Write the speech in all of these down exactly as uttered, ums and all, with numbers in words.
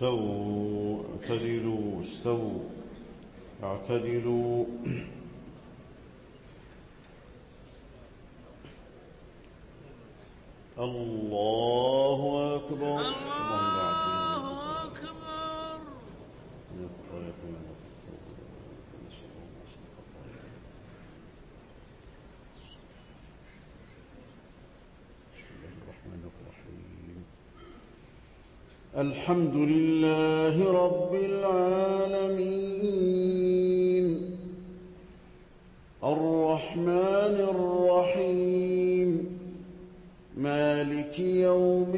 استووا اعتدلوا استووا اعتدلوا. الله أكبر. الله أكبر. الحمد لله رب العالمين الرحمن الرحيم مالك يوم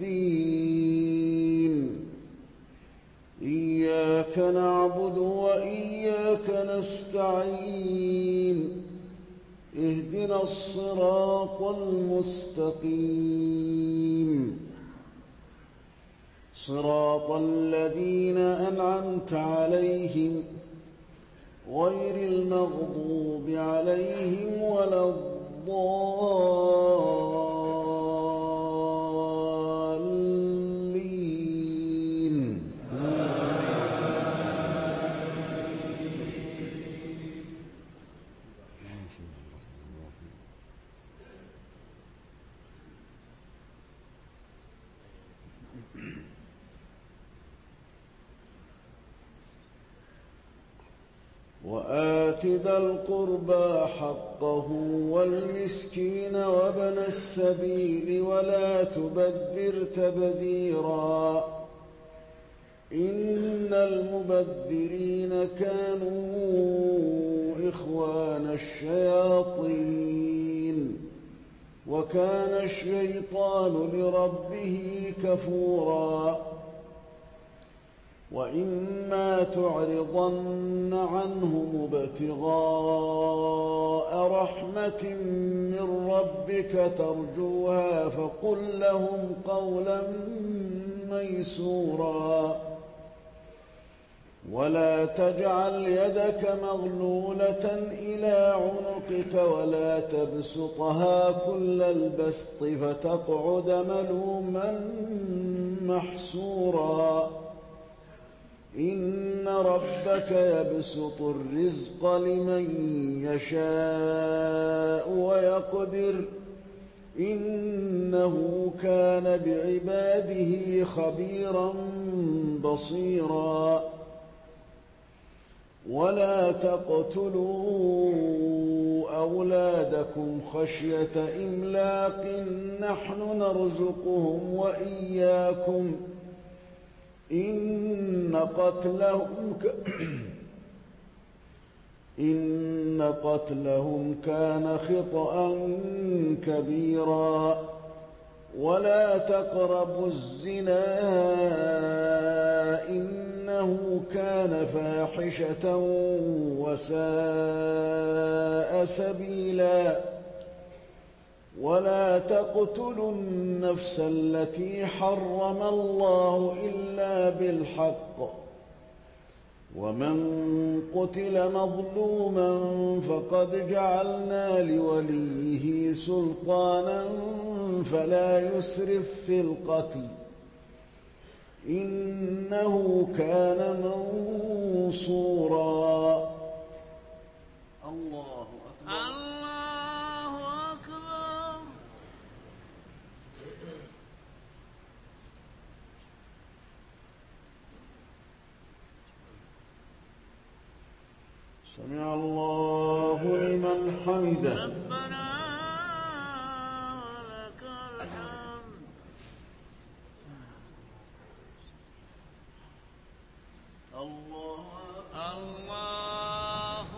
الدين إياك نعبد وإياك نستعين اهدنا الصراط المستقيم صراط الذين أنعمت عليهم غير المغضوب عليهم ولا الضالين. وآت ذا القربى حقه والمسكين وابن السبيل ولا تبذر تبذيرا إن المبذرين كانوا إخوان الشياطين وكان الشيطان لربه كفورا. وإما تعرضن عنهم ابتغاء رحمة من ربك ترجوها فقل لهم قولا ميسورا. ولا تجعل يدك مغلولة إلى عنقك ولا تبسطها كل البسط فتقعد ملوما محسورا. إن ربك يبسط الرزق لمن يشاء ويقدر إنه كان بعباده خبيرا بصيرا. ولا تقتلوا أولادكم خشية إملاق نحن نرزقهم وإياكم إن قتلهم ك... إن قتلهم كان خطأ كبيرا. ولا تقربوا الزنا إنه كان فاحشة وساء سبيلا. ولا تقتلوا النفس التي حرم الله إلا بالحق ومن قتل مظلوما فقد جعلنا لوليه سلطانا فلا يسرف في القتل إنه كان منصورا. الله أكبر. سمع الله لمن حمده. ربنا ولك الحمد. الله الله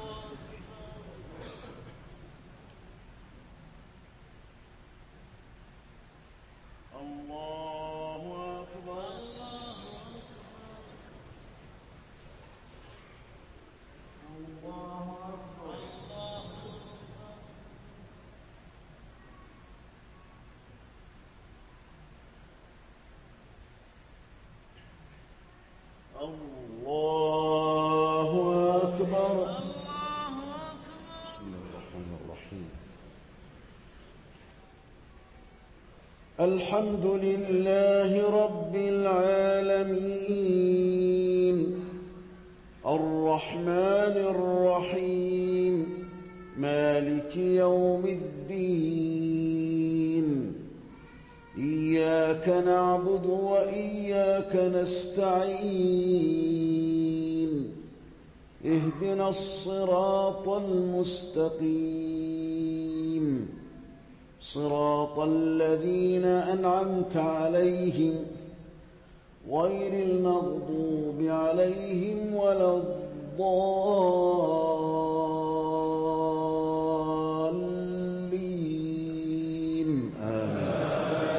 الله أكبر. الله أكبر. الله أكبر. بسم الله الرحمن الرحيم. الحمد لله رب العالمين الرحمن الرحيم مالك يوم الدين إياك نعبد وإياك نستعين اهدنا الصراط المستقيم صراط الذين أنعمت عليهم غير المغضوب عليهم ولا الضالين آمين.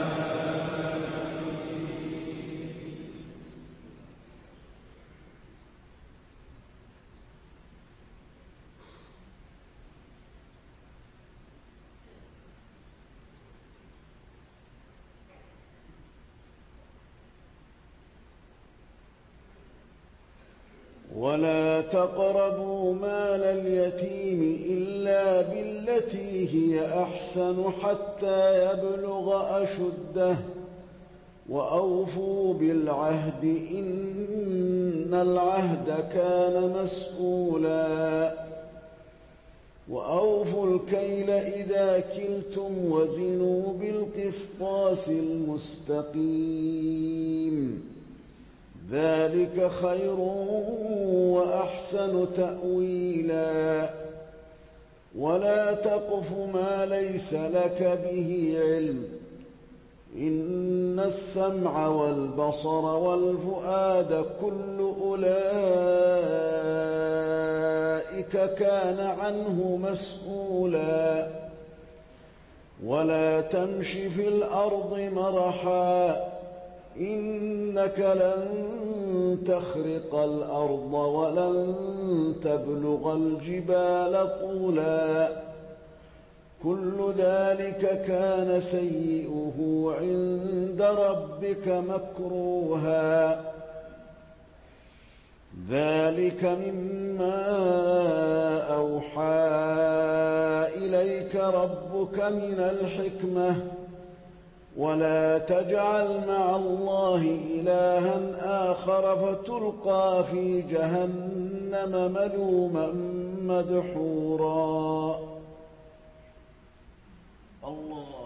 ولا تقربوا مال اليتيم إلا بالتي هي أحسن حتى يبلغ أشده وأوفوا بالعهد إن العهد كان مسؤولا وأوفوا الكيل إذا كلتم وزنوا بالقسطاس المستقيم ذلك خير وأحسن تأويلا ولا تقف ما ليس لك به علم إن السمع والبصر والفؤاد كل أولئك كان عنه مسؤولا ولا تمش في الأرض مرحا إنك لن تخرق الأرض ولن تبلغ الجبال طولا كل ذلك كان سيئه عند ربك مكروها ذلك مما أوحى إليك ربك من الحكمة ولا تجعل مع الله إلها آخر فتلقى في جهنم ملوما مدحورا الله